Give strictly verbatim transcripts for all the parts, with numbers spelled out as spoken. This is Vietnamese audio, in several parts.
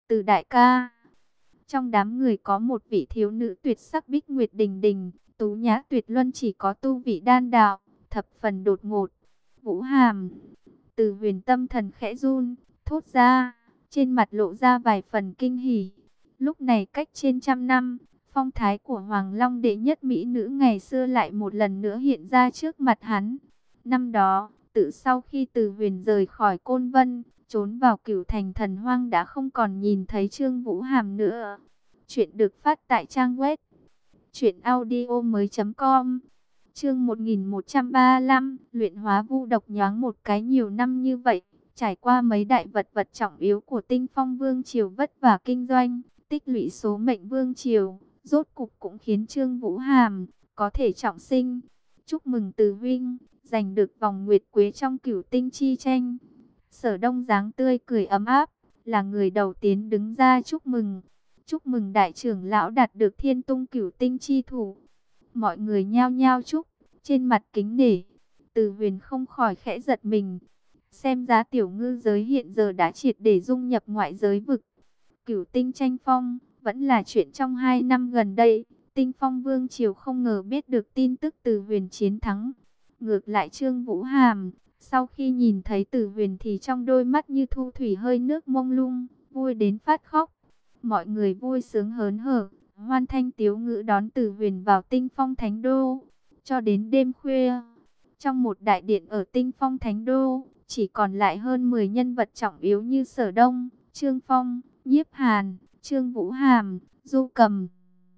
Từ đại ca. Trong đám người có một vị thiếu nữ tuyệt sắc bích nguyệt đình đình, tú nhã tuyệt luân, chỉ có tu vị đan đạo, thập phần đột ngột. Vũ Hàm. Từ Huyền tâm thần khẽ run, thốt ra, trên mặt lộ ra vài phần kinh hỉ. Lúc này cách trên trăm năm, phong thái của Hoàng Long đệ nhất mỹ nữ ngày xưa lại một lần nữa hiện ra trước mặt hắn. Năm đó, tự sau khi Từ Huyền rời khỏi Côn Vân, trốn vào Cửu Thành Thần Hoang, đã không còn nhìn thấy Trương Vũ Hàm nữa. Chuyện được phát tại trang web truyện audio mới.com. Chương một nghìn một trăm ba mươi lăm, luyện hóa vu độc. Nhoáng một cái nhiều năm như vậy, trải qua mấy đại vật vật trọng yếu của Tinh Phong Vương triều vất vả kinh doanh, tích lũy số mệnh vương triều, rốt cục cũng khiến Trương Vũ Hàm có thể trọng sinh. Chúc mừng Từ huynh, giành được vòng nguyệt quế trong Cửu Tinh chi tranh. Sở Đông dáng tươi cười ấm áp, là người đầu tiên đứng ra chúc mừng. Chúc mừng đại trưởng lão đạt được Thiên Tung Cửu Tinh chi thủ. Mọi người nhao nhao chúc, trên mặt kính nể. Từ Huyền không khỏi khẽ giật mình. Xem ra tiểu ngư giới hiện giờ đã triệt để dung nhập ngoại giới vực. Cửu Tinh tranh phong vẫn là chuyện trong hai năm gần đây. Tinh Phong Vương triều không ngờ biết được tin tức Từ Huyền chiến thắng. Ngược lại Trương Vũ Hàm, sau khi nhìn thấy Từ Huyền thì trong đôi mắt như thu thủy hơi nước mông lung, vui đến phát khóc. Mọi người vui sướng hớn hở, hoan thanh tiếu ngữ đón Từ Huyền vào Tinh Phong Thánh Đô. Cho đến đêm khuya, trong một đại điện ở Tinh Phong Thánh Đô, chỉ còn lại hơn mười nhân vật trọng yếu như Sở Đông, Trương Phong, Nhiếp Hàn, Trương Vũ Hàm, Du Cầm.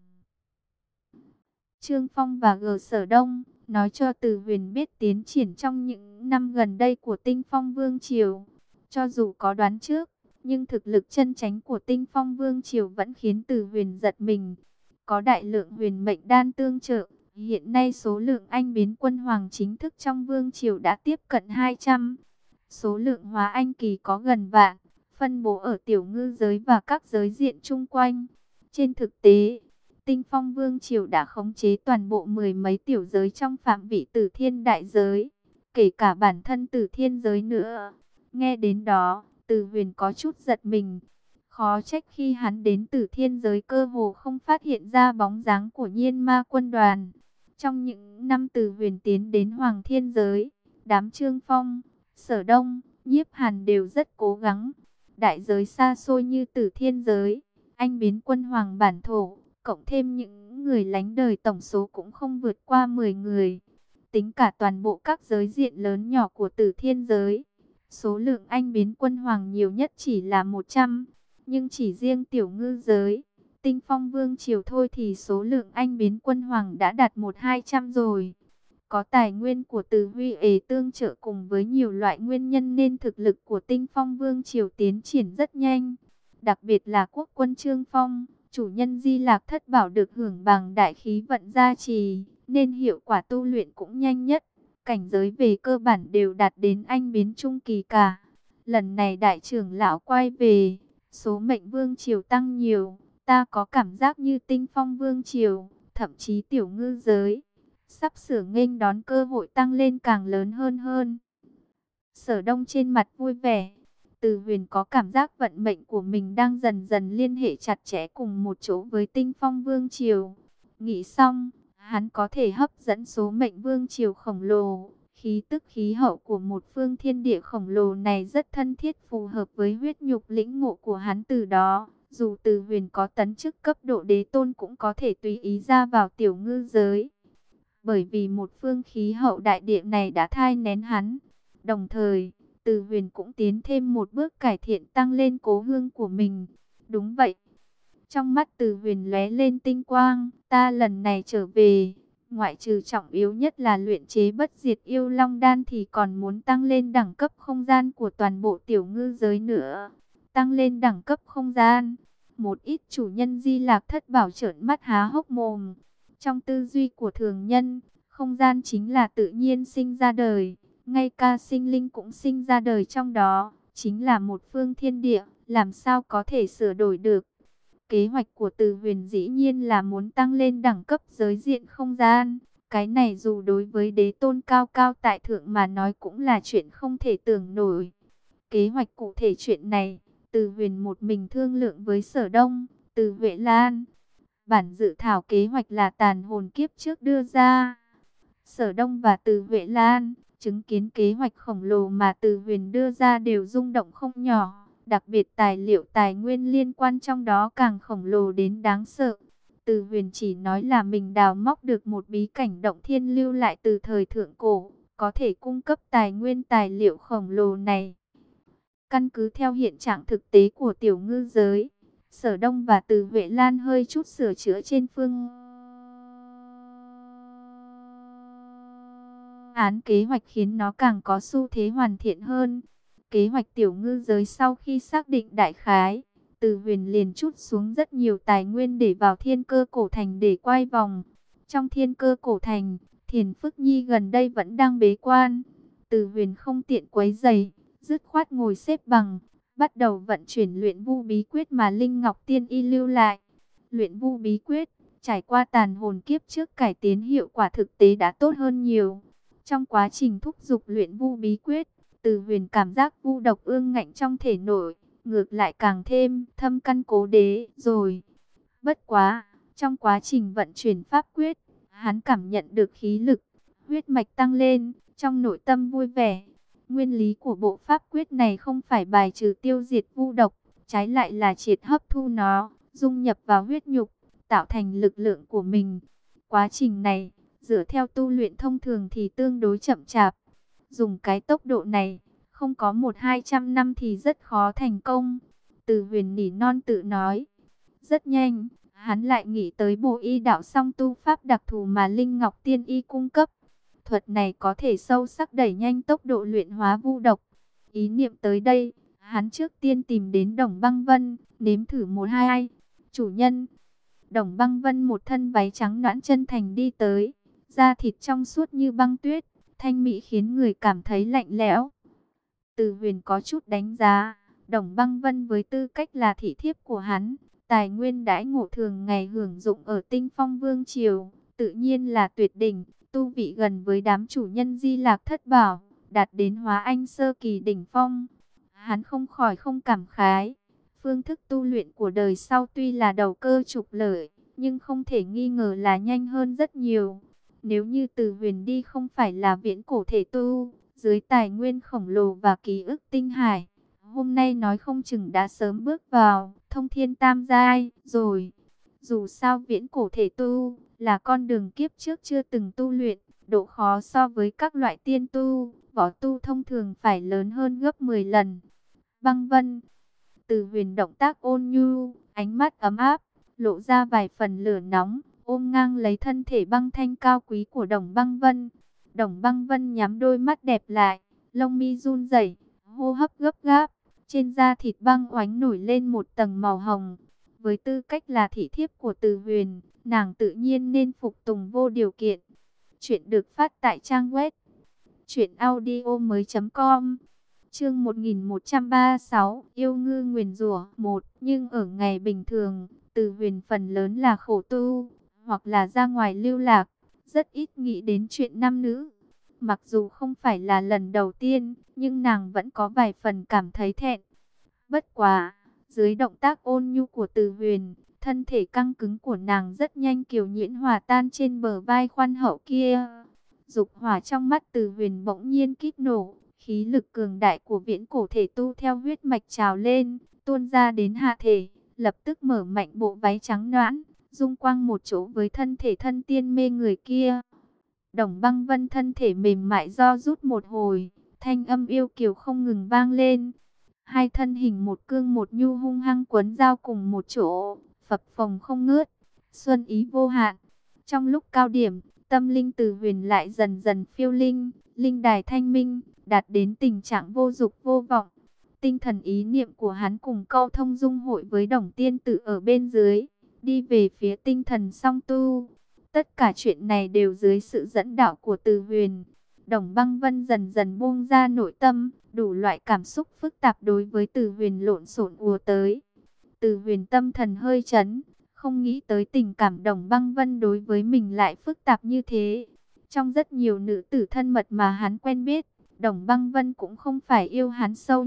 Trương Phong và G Sở Đông nói cho Từ Huyền biết tiến triển trong những năm gần đây của Tinh Phong Vương triều. Cho dù có đoán trước, nhưng thực lực chân chánh của Tinh Phong Vương triều vẫn khiến Từ Huyền giật mình. Có đại lượng huyền mệnh đan tương trợ, hiện nay số lượng anh biến quân hoàng chính thức trong Vương triều đã tiếp cận hai trăm. Số lượng hóa anh kỳ có gần vạn, phân bố ở tiểu ngư giới và các giới diện chung quanh. Trên thực tế, Tinh Phong Vương triều đã khống chế toàn bộ mười mấy tiểu giới trong phạm vị Tử Thiên đại giới, kể cả bản thân Tử Thiên giới nữa. Nghe đến đó, Từ Huyền có chút giật mình. Khó trách khi hắn đến Tử Thiên giới cơ hồ không phát hiện ra bóng dáng của Nhiên Ma quân đoàn. Trong những năm Từ Huyền tiến đến Hoàng Thiên giới, đám Trương Phong, Sở Đông, Nhiếp Hàn đều rất cố gắng. Đại giới xa xôi như Tử Thiên giới, anh biến quân hoàng bản thổ, cộng thêm những người lánh đời tổng số cũng không vượt qua mười người. Tính cả toàn bộ các giới diện lớn nhỏ của Tử Thiên giới, số lượng anh biến quân hoàng nhiều nhất chỉ là một trăm. Nhưng chỉ riêng tiểu ngư giới, Tinh Phong Vương triều thôi thì số lượng anh biến quân hoàng đã đạt một hai trăm rồi. Có tài nguyên của Từ Huy ế tương trợ cùng với nhiều loại nguyên nhân nên thực lực của Tinh Phong Vương triều tiến triển rất nhanh. Đặc biệt là quốc quân Trương Phong, chủ nhân Di Lạc Thất Bảo được hưởng bằng đại khí vận gia trì, nên hiệu quả tu luyện cũng nhanh nhất. Cảnh giới về cơ bản đều đạt đến anh biến trung kỳ cả. Lần này đại trưởng lão quay về, số mệnh vương triều tăng nhiều, ta có cảm giác như Tinh Phong Vương triều, thậm chí tiểu ngư giới, sắp sửa nghênh đón cơ hội tăng lên càng lớn hơn hơn. Sở Đông trên mặt vui vẻ. Từ Huyền có cảm giác vận mệnh của mình đang dần dần liên hệ chặt chẽ cùng một chỗ với Tinh Phong Vương triều. Nghĩ xong, hắn có thể hấp dẫn số mệnh vương triều khổng lồ. Khí tức khí hậu của một phương thiên địa khổng lồ này rất thân thiết, phù hợp với huyết nhục lĩnh ngộ của hắn từ đó. Dù Từ Huyền có tấn chức cấp độ đế tôn cũng có thể tùy ý ra vào tiểu ngư giới. Bởi vì một phương khí hậu đại địa này đã thai nén hắn. Đồng thời, Từ Huyền cũng tiến thêm một bước cải thiện tăng lên cố hương của mình. Đúng vậy. Trong mắt Từ Huyền lóe lên tinh quang, ta lần này trở về, ngoại trừ trọng yếu nhất là luyện chế bất diệt yêu long đan thì còn muốn tăng lên đẳng cấp không gian của toàn bộ tiểu ngư giới nữa. Tăng lên đẳng cấp không gian. Một ít chủ nhân Di Lạc Thất Bảo trợn mắt há hốc mồm. Trong tư duy của thường nhân, không gian chính là tự nhiên sinh ra đời. Ngay cả sinh linh cũng sinh ra đời trong đó, chính là một phương thiên địa, làm sao có thể sửa đổi được. Kế hoạch của Từ Huyền dĩ nhiên là muốn tăng lên đẳng cấp giới diện không gian. Cái này dù đối với đế tôn cao cao tại thượng mà nói cũng là chuyện không thể tưởng nổi. Kế hoạch cụ thể chuyện này, Từ Huyền một mình thương lượng với Sở Đông, Từ Huệ Lan. Bản dự thảo kế hoạch là tàn hồn kiếp trước đưa ra. Sở Đông và Từ Huệ Lan chứng kiến kế hoạch khổng lồ mà Từ Huyền đưa ra đều rung động không nhỏ. Đặc biệt tài liệu tài nguyên liên quan trong đó càng khổng lồ đến đáng sợ. Từ Huyền chỉ nói là mình đào móc được một bí cảnh động thiên lưu lại từ thời thượng cổ, có thể cung cấp tài nguyên tài liệu khổng lồ này. Căn cứ theo hiện trạng thực tế của tiểu ngư giới, Sở Đông và Từ Huệ Lan hơi chút sửa chữa trên phương án kế hoạch khiến nó càng có xu thế hoàn thiện hơn. Kế hoạch tiểu ngư giới sau khi xác định đại khái, Từ Huyền liền trút xuống rất nhiều tài nguyên để vào thiên cơ cổ thành để quay vòng. Trong thiên cơ cổ thành, Thiền Phức Nhi gần đây vẫn đang bế quan. Từ Huyền không tiện quấy rầy, dứt khoát ngồi xếp bằng, bắt đầu vận chuyển luyện vu bí quyết mà Linh Ngọc Tiên Y lưu lại. Luyện vu bí quyết, trải qua tàn hồn kiếp trước cải tiến hiệu quả thực tế đã tốt hơn nhiều. Trong quá trình thúc giục luyện vu bí quyết, Từ Huyền cảm giác vu độc ương ngạnh trong thể nội, ngược lại càng thêm thâm căn cố đế rồi. Bất quá, trong quá trình vận chuyển pháp quyết, hắn cảm nhận được khí lực, huyết mạch tăng lên, trong nội tâm vui vẻ. Nguyên lý của bộ pháp quyết này không phải bài trừ tiêu diệt vu độc, trái lại là triệt hấp thu nó, dung nhập vào huyết nhục, tạo thành lực lượng của mình. Quá trình này, dựa theo tu luyện thông thường thì tương đối chậm chạp. Dùng cái tốc độ này, không có một hai trăm năm thì rất khó thành công. Từ Huyền nỉ non tự nói. Rất nhanh, hắn lại nghĩ tới bộ y đạo song tu pháp đặc thù mà Linh Ngọc Tiên Y cung cấp. Thuật này có thể sâu sắc đẩy nhanh tốc độ luyện hóa vu độc. Ý niệm tới đây, hắn trước tiên tìm đến Đồng Băng Vân, nếm thử một hai. Chủ nhân. Đồng Băng Vân một thân váy trắng nõn chân thành đi tới, da thịt trong suốt như băng tuyết, thanh mỹ khiến người cảm thấy lạnh lẽo. Từ Huyền có chút đánh giá, Đồng Băng Vân với tư cách là thị thiếp của hắn, tài nguyên đãi ngộ thường ngày hưởng dụng ở Tinh Phong Vương triều, tự nhiên là tuyệt đỉnh, tu vị gần với đám chủ nhân Di Lạc Thất Bảo, đạt đến hóa anh sơ kỳ đỉnh phong. Hắn không khỏi không cảm khái, phương thức tu luyện của đời sau tuy là đầu cơ trục lợi, nhưng không thể nghi ngờ là nhanh hơn rất nhiều. Nếu như Từ Huyền đi không phải là viễn cổ thể tu, dưới tài nguyên khổng lồ và ký ức tinh hải, hôm nay nói không chừng đã sớm bước vào thông thiên tam giai rồi. Dù sao viễn cổ thể tu là con đường kiếp trước chưa từng tu luyện, độ khó so với các loại tiên tu, võ tu thông thường phải lớn hơn gấp mười lần. Băng Vân. Từ Huyền động tác ôn nhu, ánh mắt ấm áp, lộ ra vài phần lửa nóng, ôm ngang lấy thân thể băng thanh cao quý của Đồng Băng Vân. Đồng Băng Vân nhắm đôi mắt đẹp lại, lông mi run rẩy, hô hấp gấp gáp, trên da thịt băng oánh nổi lên một tầng màu hồng. Với tư cách là thị thiếp của Từ Huyền, nàng tự nhiên nên phục tùng vô điều kiện. Chuyện được phát tại trang web truyện audio mới chấm com. Chương một nghìn một trăm ba mươi sáu, yêu ngư nguyền rủa một. Nhưng ở ngày bình thường, Từ Huyền phần lớn là khổ tu, hoặc là ra ngoài lưu lạc, rất ít nghĩ đến chuyện nam nữ. Mặc dù không phải là lần đầu tiên, nhưng nàng vẫn có vài phần cảm thấy thẹn. Bất quá, dưới động tác ôn nhu của Từ Huyền, thân thể căng cứng của nàng rất nhanh kiều nhuyễn hòa tan trên bờ vai khoan hậu kia. Dục hỏa trong mắt Từ Huyền bỗng nhiên kích nổ, khí lực cường đại của viễn cổ thể tu theo huyết mạch trào lên, tuôn ra đến hạ thể, lập tức mở mạnh bộ váy trắng nõn, dung quang một chỗ với thân thể thân tiên mê người kia. Đồng Băng Vân thân thể mềm mại do rút một hồi, thanh âm yêu kiều không ngừng vang lên. Hai thân hình một cương một nhu hung hăng quấn giao cùng một chỗ, phập phồng không ngớt, xuân ý vô hạn. Trong lúc cao điểm, tâm linh Từ Huyền lại dần dần phiêu linh, linh đài thanh minh, đạt đến tình trạng vô dục vô vọng. Tinh thần ý niệm của hắn cùng câu thông dung hội với Đồng Tiên Tử ở bên dưới, đi về phía tinh thần song tu. Tất cả chuyện này đều dưới sự dẫn đạo của Từ Huyền. Đồng Băng Vân dần dần buông ra nội tâm, đủ loại cảm xúc phức tạp đối với Từ Huyền lộn xộn ùa tới. Từ Huyền tâm thần hơi chấn, không nghĩ tới tình cảm Đồng Băng Vân đối với mình lại phức tạp như thế. Trong rất nhiều nữ tử thân mật mà hắn quen biết, Đồng Băng Vân cũng không phải yêu hắn sâu nhất,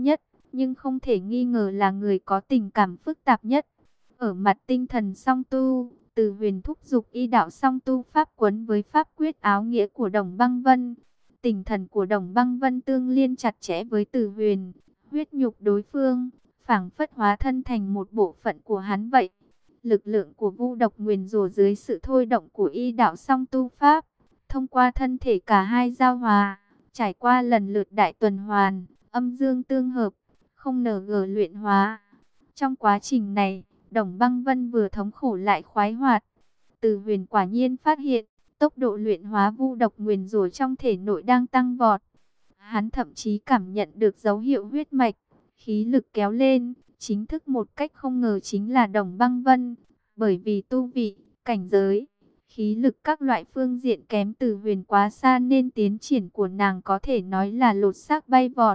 nhưng không thể nghi ngờ là người có tình cảm phức tạp nhất. Ở mặt tinh thần song tu, Từ Huyền thúc giục y đạo song tu pháp quấn với pháp quyết áo nghĩa của Đồng Băng Vân. Tinh thần của Đồng Băng Vân tương liên chặt chẽ với Từ Huyền, huyết nhục đối phương, phảng phất hóa thân thành một bộ phận của hắn vậy. Lực lượng của vu độc nguyền rủa dưới sự thôi động của y đạo song tu pháp, thông qua thân thể cả hai giao hòa, trải qua lần lượt đại tuần hoàn, âm dương tương hợp, không ngờ ngờ luyện hóa. Trong quá trình này, Đồng Băng Vân vừa thống khổ lại khoái hoạt. Từ Huyền quả nhiên phát hiện, tốc độ luyện hóa vu độc nguyền rủa trong thể nội đang tăng vọt. Hắn thậm chí cảm nhận được dấu hiệu huyết mạch, khí lực kéo lên, chính thức một cách không ngờ chính là Đồng Băng Vân. Bởi vì tu vị, cảnh giới, khí lực các loại phương diện kém Từ Huyền quá xa nên tiến triển của nàng có thể nói là lột xác bay vọt.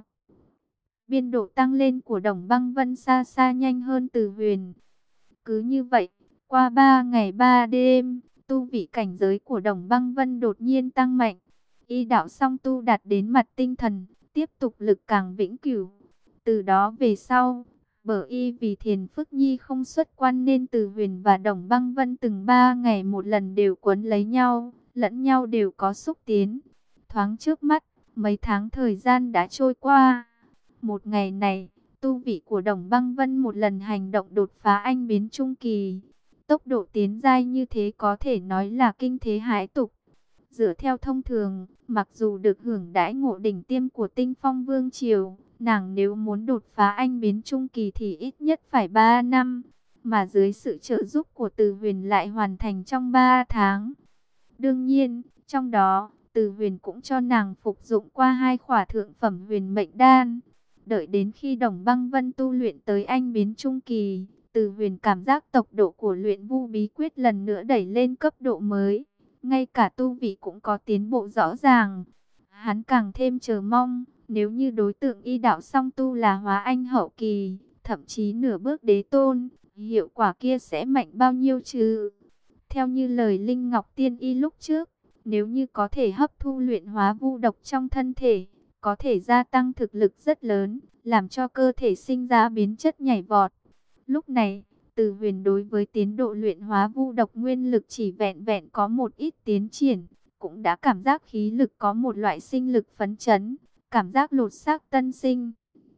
Biên độ tăng lên của Đồng Băng Vân xa xa nhanh hơn Từ Huyền. Cứ như vậy, qua ba ngày ba đêm, tu vị cảnh giới của Đồng Băng Vân đột nhiên tăng mạnh. Y đạo song tu đạt đến mặt tinh thần, tiếp tục lực càng vĩnh cửu. Từ đó về sau, bờ y vì Thiền Phức Nhi không xuất quan nên Từ Huyền và Đồng Băng Vân từng ba ngày một lần đều quấn lấy nhau, lẫn nhau đều có xúc tiến. Thoáng trước mắt, mấy tháng thời gian đã trôi qua. Một ngày này, tu vị của Đồng Băng Vân một lần hành động đột phá anh biến trung kỳ. Tốc độ tiến giai như thế có thể nói là kinh thế hãi tục. Dựa theo thông thường, mặc dù được hưởng đãi ngộ đỉnh tiêm của Tinh Phong Vương Triều, nàng nếu muốn đột phá anh biến trung kỳ thì ít nhất phải ba năm, mà dưới sự trợ giúp của Từ Huyền lại hoàn thành trong ba tháng. Đương nhiên, trong đó, Từ Huyền cũng cho nàng phục dụng qua hai khỏa thượng phẩm huyền mệnh đan. Đợi đến khi Đồng Băng Vân tu luyện tới anh biến trung kỳ, Từ Huyền cảm giác tốc độ của luyện vu bí quyết lần nữa đẩy lên cấp độ mới. Ngay cả tu vị cũng có tiến bộ rõ ràng. Hắn càng thêm chờ mong, nếu như đối tượng y đạo song tu là hóa anh hậu kỳ, thậm chí nửa bước đế tôn, hiệu quả kia sẽ mạnh bao nhiêu chứ? Theo như lời Linh Ngọc Tiên Y lúc trước, nếu như có thể hấp thu luyện hóa vu độc trong thân thể, có thể gia tăng thực lực rất lớn, làm cho cơ thể sinh ra biến chất nhảy vọt. Lúc này, Từ Huyền đối với tiến độ luyện hóa vu độc nguyên lực chỉ vẹn vẹn có một ít tiến triển, cũng đã cảm giác khí lực có một loại sinh lực phấn chấn, cảm giác lột xác tân sinh.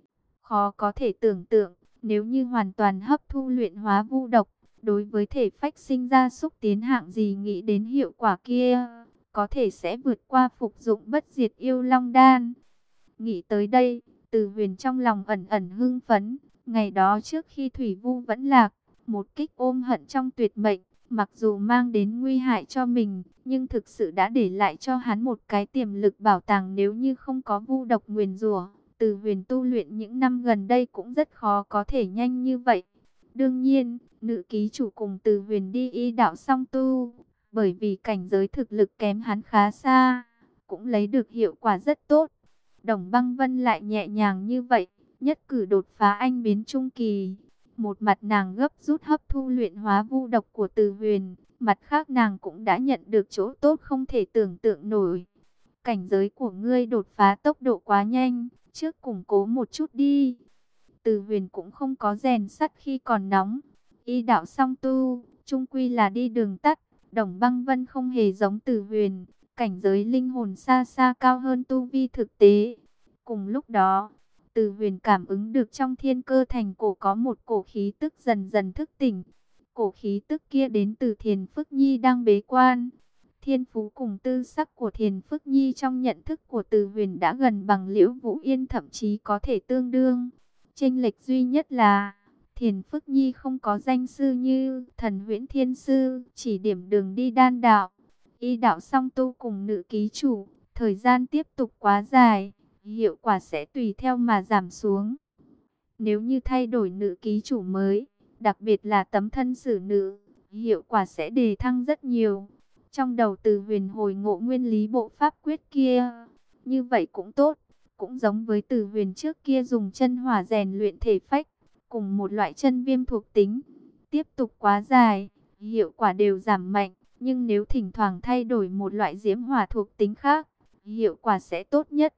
Khó có thể tưởng tượng, nếu như hoàn toàn hấp thu luyện hóa vu độc, đối với thể phách sinh ra xúc tiến hạng gì, nghĩ đến hiệu quả kia, có thể sẽ vượt qua phục dụng bất diệt yêu long đan. Nghĩ tới đây, Từ Huyền trong lòng ẩn ẩn hưng phấn. Ngày đó trước khi Thủy Vu vẫn lạc, một kích ôm hận trong tuyệt mệnh, mặc dù mang đến nguy hại cho mình, nhưng thực sự đã để lại cho hắn một cái tiềm lực bảo tàng. Nếu như không có vu độc nguyền rủa, Từ Huyền tu luyện những năm gần đây cũng rất khó có thể nhanh như vậy. Đương nhiên, nữ ký chủ cùng Từ Huyền đi y đạo song tu, bởi vì cảnh giới thực lực kém hắn khá xa, cũng lấy được hiệu quả rất tốt. Đồng Băng Vân lại nhẹ nhàng như vậy, nhất cử đột phá anh biến trung kỳ. Một mặt nàng gấp rút hấp thu luyện hóa vu độc của Từ Huyền, mặt khác nàng cũng đã nhận được chỗ tốt không thể tưởng tượng nổi. Cảnh giới của ngươi đột phá tốc độ quá nhanh, trước củng cố một chút đi. Từ Huyền cũng không có rèn sắt khi còn nóng. Y đạo song tu, chung quy là đi đường tắt. Đồng Băng Vân không hề giống Từ Huyền, cảnh giới linh hồn xa xa cao hơn tu vi thực tế. Cùng lúc đó, Từ Huyền cảm ứng được trong thiên cơ thành cổ có một cổ khí tức dần dần thức tỉnh. Cổ khí tức kia đến từ Thiền Phức Nhi đang bế quan. Thiên phú cùng tư sắc của Thiền Phức Nhi trong nhận thức của Từ Huyền đã gần bằng Liễu Vũ Yên, thậm chí có thể tương đương. Chênh lệch duy nhất là Thiền Phức Nhi không có danh sư như Thần Huyễn Thiên Sư, chỉ điểm đường đi đan đạo. Y đạo song tu cùng nữ ký chủ, thời gian tiếp tục quá dài, hiệu quả sẽ tùy theo mà giảm xuống. Nếu như thay đổi nữ ký chủ mới, đặc biệt là tấm thân xử nữ, hiệu quả sẽ đề thăng rất nhiều. Trong đầu Từ Huyền hồi ngộ nguyên lý bộ pháp quyết kia, như vậy cũng tốt. Cũng giống với Từ Huyền trước kia dùng chân hỏa rèn luyện thể phách, cùng một loại chân viêm thuộc tính, tiếp tục quá dài, hiệu quả đều giảm mạnh. Nhưng nếu thỉnh thoảng thay đổi một loại diễm hỏa thuộc tính khác, hiệu quả sẽ tốt nhất.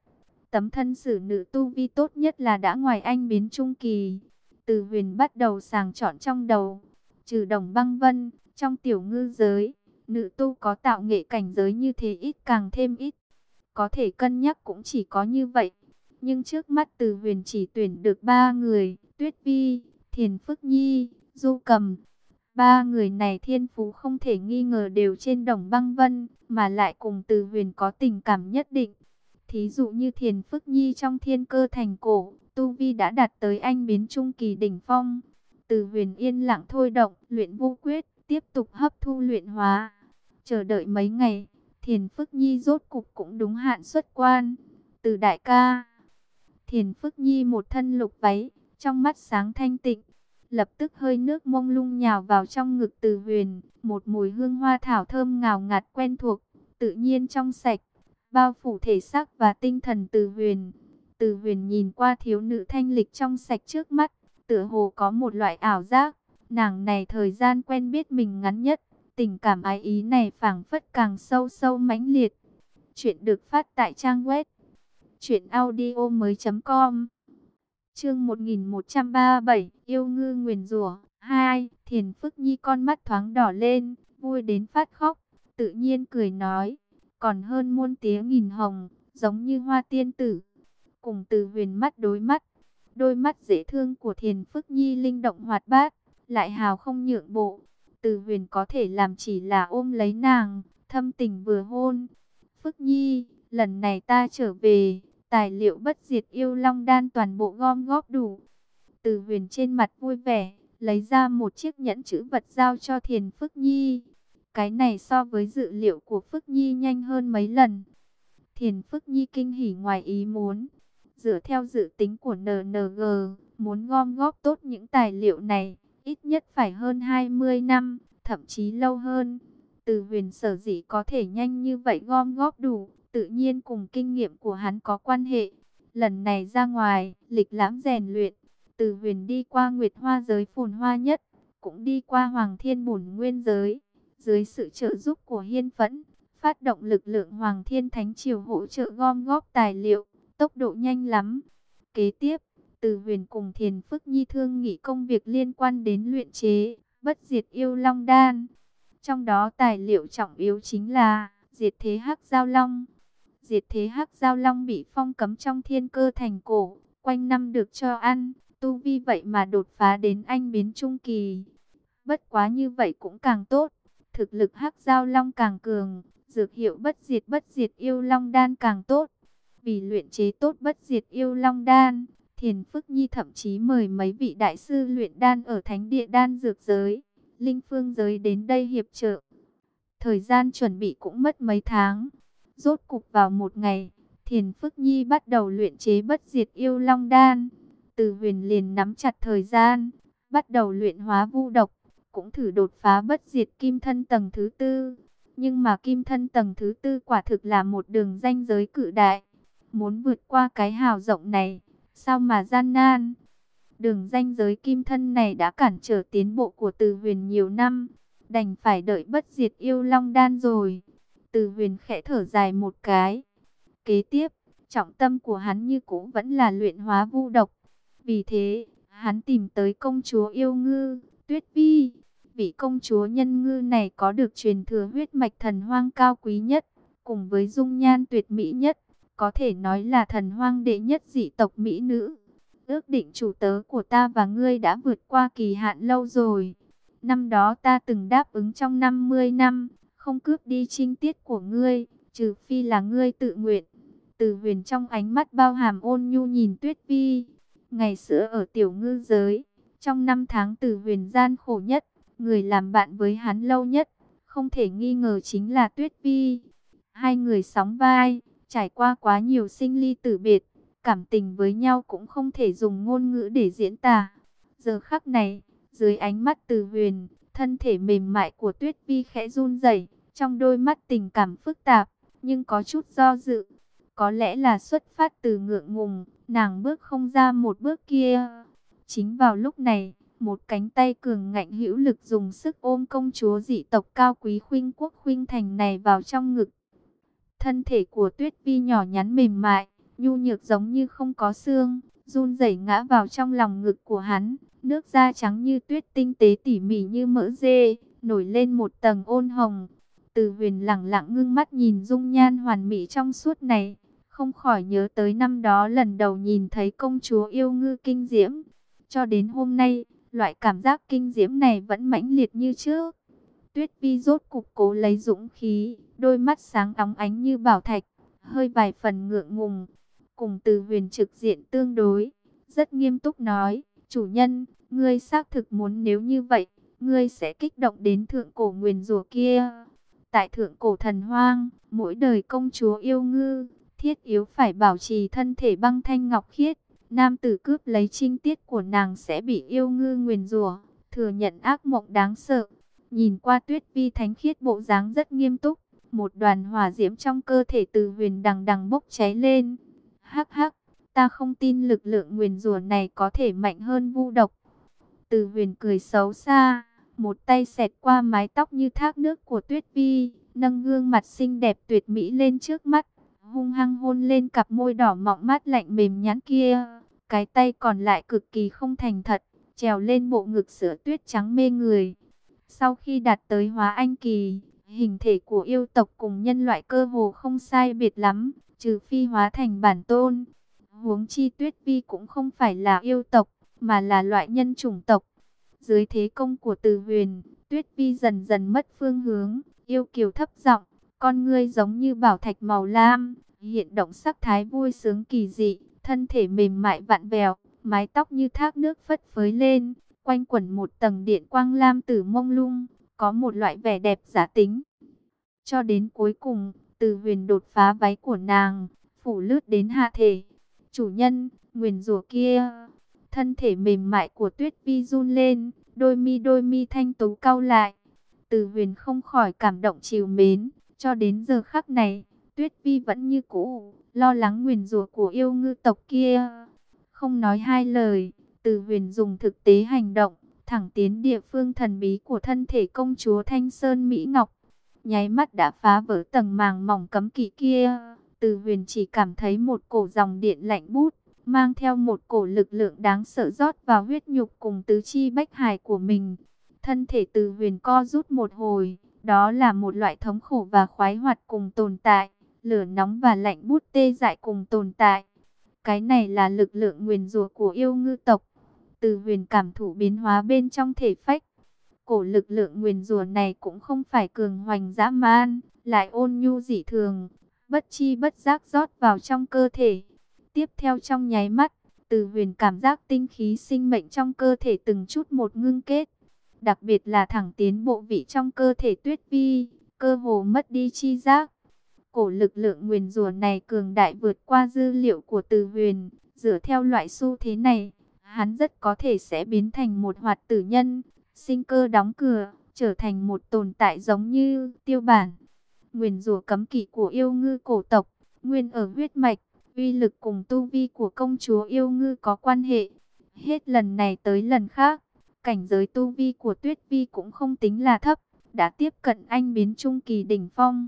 tấm thân xử nữ tu vi tốt nhất là đã ngoài anh biến trung kỳ. Từ Huyền bắt đầu sàng chọn trong đầu. Trừ Đồng Băng Vân, trong tiểu ngư giới, nữ tu có tạo nghệ cảnh giới như thế ít càng thêm ít. Có thể cân nhắc cũng chỉ có như vậy. Nhưng trước mắt Từ Huyền chỉ tuyển được ba người, Tuyết Vi, Thiền Phức Nhi, Du Cầm. Ba người này thiên phú không thể nghi ngờ đều trên Đồng Băng Vân, mà lại cùng Từ Huyền có tình cảm nhất định. Thí dụ như Thiền Phức Nhi trong Thiên Cơ Thành Cổ, tu vi đã đạt tới anh biến trung kỳ đỉnh phong. Từ Huyền yên lặng thôi động, luyện vô quyết, tiếp tục hấp thu luyện hóa. Chờ đợi mấy ngày, Thiền Phức Nhi rốt cục cũng đúng hạn xuất quan. Từ đại ca. Thiền Phức Nhi một thân lục váy, trong mắt sáng thanh tịnh, lập tức hơi nước mông lung nhào vào trong ngực Từ Huyền, một mùi hương hoa thảo thơm ngào ngạt quen thuộc, tự nhiên trong sạch, bao phủ thể xác và tinh thần Từ Huyền. Từ Huyền nhìn qua thiếu nữ thanh lịch trong sạch trước mắt, tựa hồ có một loại ảo giác, nàng này thời gian quen biết mình ngắn nhất, tình cảm ái ý này phảng phất càng sâu sâu mãnh liệt. Chuyện được phát tại trang web truyện audio mới.com. Chương một nghìn một trăm ba mươi bảy, yêu ngư nguyền rủa hai. Thiền Phức Nhi con mắt thoáng đỏ lên, vui đến phát khóc, tự nhiên cười nói, còn hơn muôn tía nghìn hồng, giống như hoa tiên tử. Cùng Từ Huyền mắt đối mắt, đôi mắt dễ thương của Thiền Phức Nhi linh động hoạt bát, lại hào không nhượng bộ. Từ Huyền có thể làm chỉ là ôm lấy nàng, thâm tình vừa hôn. Phức Nhi, lần này ta trở về, tài liệu bất diệt yêu long đan toàn bộ gom góp đủ. Từ Huyền trên mặt vui vẻ, lấy ra một chiếc nhẫn chữ vật giao cho Thiền Phức Nhi. Cái này so với dự liệu của Phức Nhi nhanh hơn mấy lần. Thiền Phức Nhi kinh hỉ ngoài ý muốn. Dựa theo dự tính của en en giê, muốn gom góp tốt những tài liệu này, ít nhất phải hơn hai mươi năm, thậm chí lâu hơn. Từ Huyền sở dĩ có thể nhanh như vậy gom góp đủ, tự nhiên cùng kinh nghiệm của hắn có quan hệ. Lần này ra ngoài, lịch lãm rèn luyện, Từ Huyền đi qua Nguyệt Hoa giới phồn hoa nhất, cũng đi qua Hoàng Thiên Bổn Nguyên giới. Dưới sự trợ giúp của Hiên Phẫn, phát động lực lượng Hoàng Thiên Thánh Triều hỗ trợ gom góp tài liệu, tốc độ nhanh lắm. Kế tiếp, Từ Huyền cùng Thiền Phức Nhi thương nghị công việc liên quan đến luyện chế bất diệt yêu long đan. Trong đó tài liệu trọng yếu chính là diệt thế hắc giao long. Diệt thế hắc giao long bị phong cấm trong Thiên Cơ Thành Cổ, quanh năm được cho ăn, tu vi vậy mà đột phá đến anh biến trung kỳ. Bất quá như vậy cũng càng tốt, thực lực hắc giao long càng cường, dược hiệu bất diệt bất diệt yêu long đan càng tốt. Vì luyện chế tốt bất diệt yêu long đan, Thiền Phức Nhi thậm chí mời mấy vị đại sư luyện đan ở Thánh Địa Đan Dược Giới, Linh Phương Giới đến đây hiệp trợ. Thời gian chuẩn bị cũng mất mấy tháng. Rốt cục vào một ngày, Thiền Phức Nhi bắt đầu luyện chế bất diệt yêu long đan. Từ Huyền liền nắm chặt thời gian, bắt đầu luyện hóa vu độc, cũng thử đột phá bất diệt kim thân tầng thứ tư. Nhưng mà kim thân tầng thứ tư quả thực là một đường ranh giới cự đại. Muốn vượt qua cái hào rộng này, sao mà gian nan. Đường ranh giới kim thân này đã cản trở tiến bộ của Từ Huyền nhiều năm, đành phải đợi bất diệt yêu long đan rồi. Từ Huyền khẽ thở dài một cái. Kế tiếp, trọng tâm của hắn như cũ vẫn là luyện hóa vu độc. Vì thế, hắn tìm tới công chúa yêu ngư, Tuyết Vi. Vị công chúa nhân ngư này có được truyền thừa huyết mạch thần hoang cao quý nhất, cùng với dung nhan tuyệt mỹ nhất, có thể nói là thần hoang đệ nhất dị tộc mỹ nữ. Ước định chủ tớ của ta và ngươi đã vượt qua kỳ hạn lâu rồi. Năm đó ta từng đáp ứng trong năm mươi năm, không cướp đi trinh tiết của ngươi, trừ phi là ngươi tự nguyện. Từ Huyền trong ánh mắt bao hàm ôn nhu nhìn Tuyết Vi. Ngày xưa ở tiểu ngư giới, trong năm tháng Từ Huyền gian khổ nhất, người làm bạn với hắn lâu nhất, không thể nghi ngờ chính là Tuyết Vi. Hai người sóng vai, trải qua quá nhiều sinh ly tử biệt, cảm tình với nhau cũng không thể dùng ngôn ngữ để diễn tả. Giờ khắc này, dưới ánh mắt Từ Huyền, thân thể mềm mại của Tuyết Vi khẽ run rẩy, trong đôi mắt tình cảm phức tạp, nhưng có chút do dự. Có lẽ là xuất phát từ ngượng ngùng, nàng bước không ra một bước kia. Chính vào lúc này, một cánh tay cường ngạnh hữu lực dùng sức ôm công chúa dị tộc cao quý Khuynh Quốc Khuynh Thành này vào trong ngực. Thân thể của Tuyết Vi nhỏ nhắn mềm mại, nhu nhược giống như không có xương, run rẩy ngã vào trong lòng ngực của hắn. Nước da trắng như tuyết, tinh tế tỉ mỉ như mỡ dê, nổi lên một tầng ôn hồng. Từ Huyền lặng lặng ngưng mắt nhìn dung nhan hoàn mỹ trong suốt này, không khỏi nhớ tới năm đó lần đầu nhìn thấy công chúa yêu ngư kinh diễm. Cho đến hôm nay, loại cảm giác kinh diễm này vẫn mãnh liệt như trước. Tuyết Vi rốt cục cố lấy dũng khí, đôi mắt sáng óng ánh như bảo thạch, hơi vài phần ngượng ngùng, cùng Từ Huyền trực diện tương đối, rất nghiêm túc nói: "Chủ nhân, ngươi xác thực muốn nếu như vậy, ngươi sẽ kích động đến thượng cổ nguyền rủa kia. Tại thượng cổ thần hoang, mỗi đời công chúa yêu ngư, thiết yếu phải bảo trì thân thể băng thanh ngọc khiết. Nam tử cướp lấy trinh tiết của nàng sẽ bị yêu ngư nguyền rủa, thừa nhận ác mộng đáng sợ." Nhìn qua Tuyết Vi thánh khiết bộ dáng rất nghiêm túc, một đoàn hỏa diễm trong cơ thể Từ Huyền đằng đằng bốc cháy lên. Hắc hắc, ta không tin lực lượng nguyền rủa này có thể mạnh hơn vu độc. Từ Huyền cười xấu xa, một tay xẹt qua mái tóc như thác nước của Tuyết Vi, nâng gương mặt xinh đẹp tuyệt mỹ lên trước mắt, hung hăng hôn lên cặp môi đỏ mọng mát lạnh mềm nhắn kia. Cái tay còn lại cực kỳ không thành thật, trèo lên bộ ngực sữa tuyết trắng mê người. Sau khi đạt tới hóa anh kỳ, hình thể của yêu tộc cùng nhân loại cơ hồ không sai biệt lắm, trừ phi hóa thành bản tôn. Huống chi Tuyết Vi cũng không phải là yêu tộc, mà là loại nhân chủng tộc. Dưới thế công của Từ Huyền, Tuyết Vi dần dần mất phương hướng, yêu kiều thấp giọng, con ngươi giống như bảo thạch màu lam, hiện động sắc thái vui sướng kỳ dị, thân thể mềm mại vặn vẹo, mái tóc như thác nước phất phới lên, quanh quẩn một tầng điện quang lam tử mông lung, có một loại vẻ đẹp giả tính. Cho đến cuối cùng, Từ Huyền đột phá váy của nàng, phủ lướt đến hạ thể. "Chủ nhân, nguyền rủa kia." Thân thể mềm mại của Tuyết Vi run lên, đôi mi đôi mi thanh tú cau lại. Từ Huyền không khỏi cảm động trìu mến. Cho đến giờ khắc này, Tuyết Vi vẫn như cũ, lo lắng nguyền rủa của yêu ngư tộc kia. Không nói hai lời, Từ Huyền dùng thực tế hành động, thẳng tiến địa phương thần bí của thân thể công chúa Thanh Sơn Mỹ Ngọc. Nháy mắt đã phá vỡ tầng màng mỏng cấm kỵ kia. Từ Huyền chỉ cảm thấy một cổ dòng điện lạnh bút, mang theo một cổ lực lượng đáng sợ rót vào huyết nhục cùng tứ chi bách hải của mình. Thân thể Từ Huyền co rút một hồi, đó là một loại thống khổ và khoái hoạt cùng tồn tại, lửa nóng và lạnh bút tê dại cùng tồn tại. Cái này là lực lượng nguyền rủa của yêu ngư tộc. Từ Huyền cảm thụ biến hóa bên trong thể phách. Cổ lực lượng nguyền rủa này cũng không phải cường hoành dã man, lại ôn nhu dị thường, bất chi bất giác rót vào trong cơ thể. Tiếp theo trong nháy mắt, Từ Huyền cảm giác tinh khí sinh mệnh trong cơ thể từng chút một ngưng kết. Đặc biệt là thẳng tiến bộ vị trong cơ thể Tuyết Vi, cơ hồ mất đi chi giác. Cổ lực lượng nguyền rủa này cường đại vượt qua dữ liệu của Từ Huyền. Dựa theo loại xu thế này, hắn rất có thể sẽ biến thành một hoạt tử nhân, sinh cơ đóng cửa, trở thành một tồn tại giống như Tiêu Bản. Nguyền rủa cấm kỵ của yêu ngư cổ tộc, nguyên ở huyết mạch, uy lực cùng tu vi của công chúa yêu ngư có quan hệ. Hết lần này tới lần khác, cảnh giới tu vi của Tuyết Vi cũng không tính là thấp, đã tiếp cận anh biến trung kỳ đỉnh phong.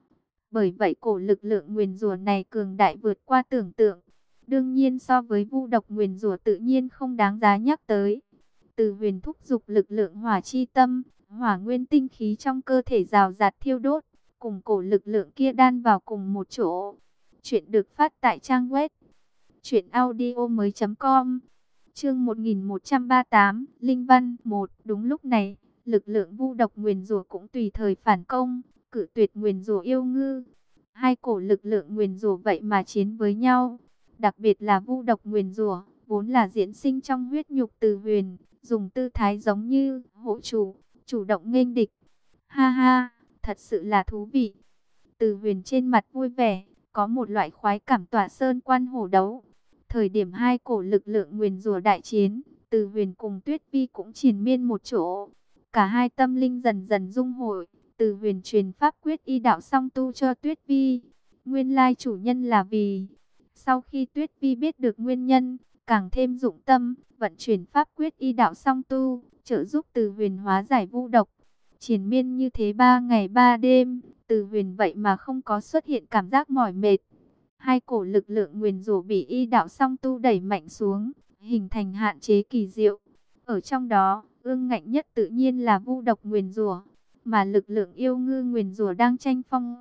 Bởi vậy cổ lực lượng nguyền rủa này cường đại vượt qua tưởng tượng. Đương nhiên so với vu độc nguyền rủa tự nhiên không đáng giá nhắc tới. Từ Huyền thúc giục lực lượng hỏa chi tâm, hỏa nguyên tinh khí trong cơ thể rào rạt thiêu đốt, cùng cổ lực lượng kia đan vào cùng một chỗ. Chuyện được phát tại trang web truyện audio mới chấm com. Chương một nghìn một trăm ba mươi tám, Linh Văn một. Đúng lúc này, lực lượng vu độc nguyền rủa cũng tùy thời phản công, cự tuyệt nguyền rủa yêu ngư. Hai cổ lực lượng nguyền rủa vậy mà chiến với nhau. Đặc biệt là vu độc nguyền rủa, vốn là diễn sinh trong huyết nhục Từ Huyền, dùng tư thái giống như hộ chủ, chủ động nghênh địch. Ha ha, thật sự là thú vị. Từ Huyền trên mặt vui vẻ, có một loại khoái cảm tỏa sơn quan hổ đấu. Thời điểm hai cổ lực lượng nguyền rủa đại chiến, Từ Huyền cùng Tuyết Vi cũng triền miên một chỗ. Cả hai tâm linh dần dần dung hội. Từ Huyền truyền pháp quyết y đạo song tu cho Tuyết Vi. Nguyên lai chủ nhân là vì... Sau khi Tuyết Vi biết được nguyên nhân, càng thêm dụng tâm, vận chuyển pháp quyết y đạo song tu, trợ giúp Từ Huyền hóa giải vu độc. Triền miên như thế ba ngày ba đêm, Từ Huyền vậy mà không có xuất hiện cảm giác mỏi mệt. hai cổ lực lượng nguyền rủa bị y đạo song tu đẩy mạnh xuống, hình thành hạn chế kỳ diệu. Ở trong đó, ương ngạnh nhất tự nhiên là vu độc nguyền rủa, mà lực lượng yêu ngư nguyền rủa đang tranh phong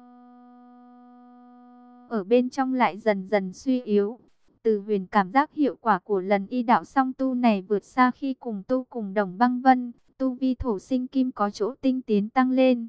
ở bên trong lại dần dần suy yếu. Từ Huyền cảm giác hiệu quả của lần y đạo song tu này vượt xa khi cùng tu cùng Đồng Băng Vân, tu vi thổ sinh kim có chỗ tinh tiến tăng lên.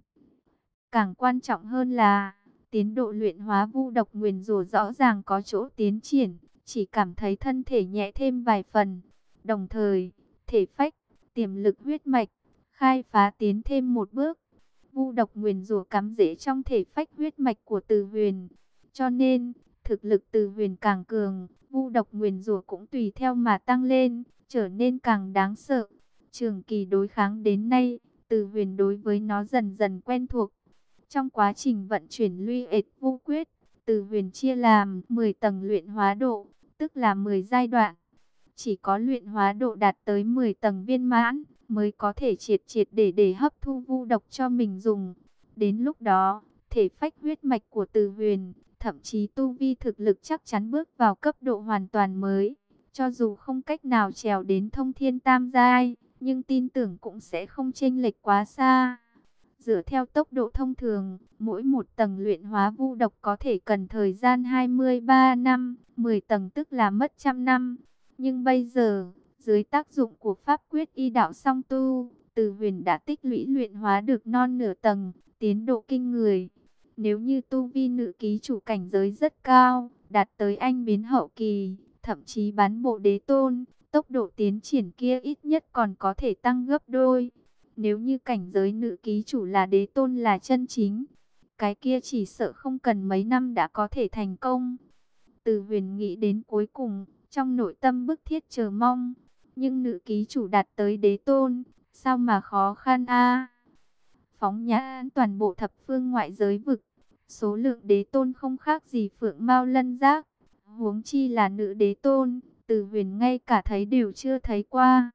Càng quan trọng hơn là, tiến độ luyện hóa vu độc nguyền rủa rõ ràng có chỗ tiến triển, chỉ cảm thấy thân thể nhẹ thêm vài phần. Đồng thời, thể phách, tiềm lực huyết mạch, khai phá tiến thêm một bước. Vu độc nguyền rủa cắm rễ trong thể phách huyết mạch của Từ Huyền, cho nên thực lực Từ Huyền càng cường, vu độc nguyền rủa cũng tùy theo mà tăng lên, trở nên càng đáng sợ. Trường kỳ đối kháng đến nay, Từ Huyền đối với nó dần dần quen thuộc. Trong quá trình vận chuyển Luy Ệt Vu Quyết, Từ Huyền chia làm mười tầng luyện hóa độ, tức là mười giai đoạn. Chỉ có luyện hóa độ đạt tới mười tầng viên mãn, mới có thể triệt triệt để để hấp thu vu độc cho mình dùng. Đến lúc đó, thể phách huyết mạch của Từ Huyền, thậm chí tu vi thực lực chắc chắn bước vào cấp độ hoàn toàn mới. Cho dù không cách nào trèo đến thông thiên tam giai, nhưng tin tưởng cũng sẽ không chênh lệch quá xa. Dựa theo tốc độ thông thường, mỗi một tầng luyện hóa vu độc có thể cần thời gian hai mươi ba năm, mười tầng tức là mất trăm năm. Nhưng bây giờ, dưới tác dụng của pháp quyết y đạo song tu, Từ Huyền đã tích lũy luyện hóa được non nửa tầng, tiến độ kinh người. Nếu như tu vi nữ ký chủ cảnh giới rất cao, đạt tới anh biến hậu kỳ, thậm chí bán bộ đế tôn, tốc độ tiến triển kia ít nhất còn có thể tăng gấp đôi. Nếu như cảnh giới nữ ký chủ là đế tôn là chân chính, cái kia chỉ sợ không cần mấy năm đã có thể thành công. Từ Huyền nghĩ đến cuối cùng, trong nội tâm bức thiết chờ mong. Nhưng nữ ký chủ đạt tới đế tôn, sao mà khó khăn a? Phóng nhãn toàn bộ thập phương ngoại giới vực, số lượng đế tôn không khác gì phượng mao lân giác. Huống chi là nữ đế tôn, Từ Huyền ngay cả thấy đều chưa thấy qua.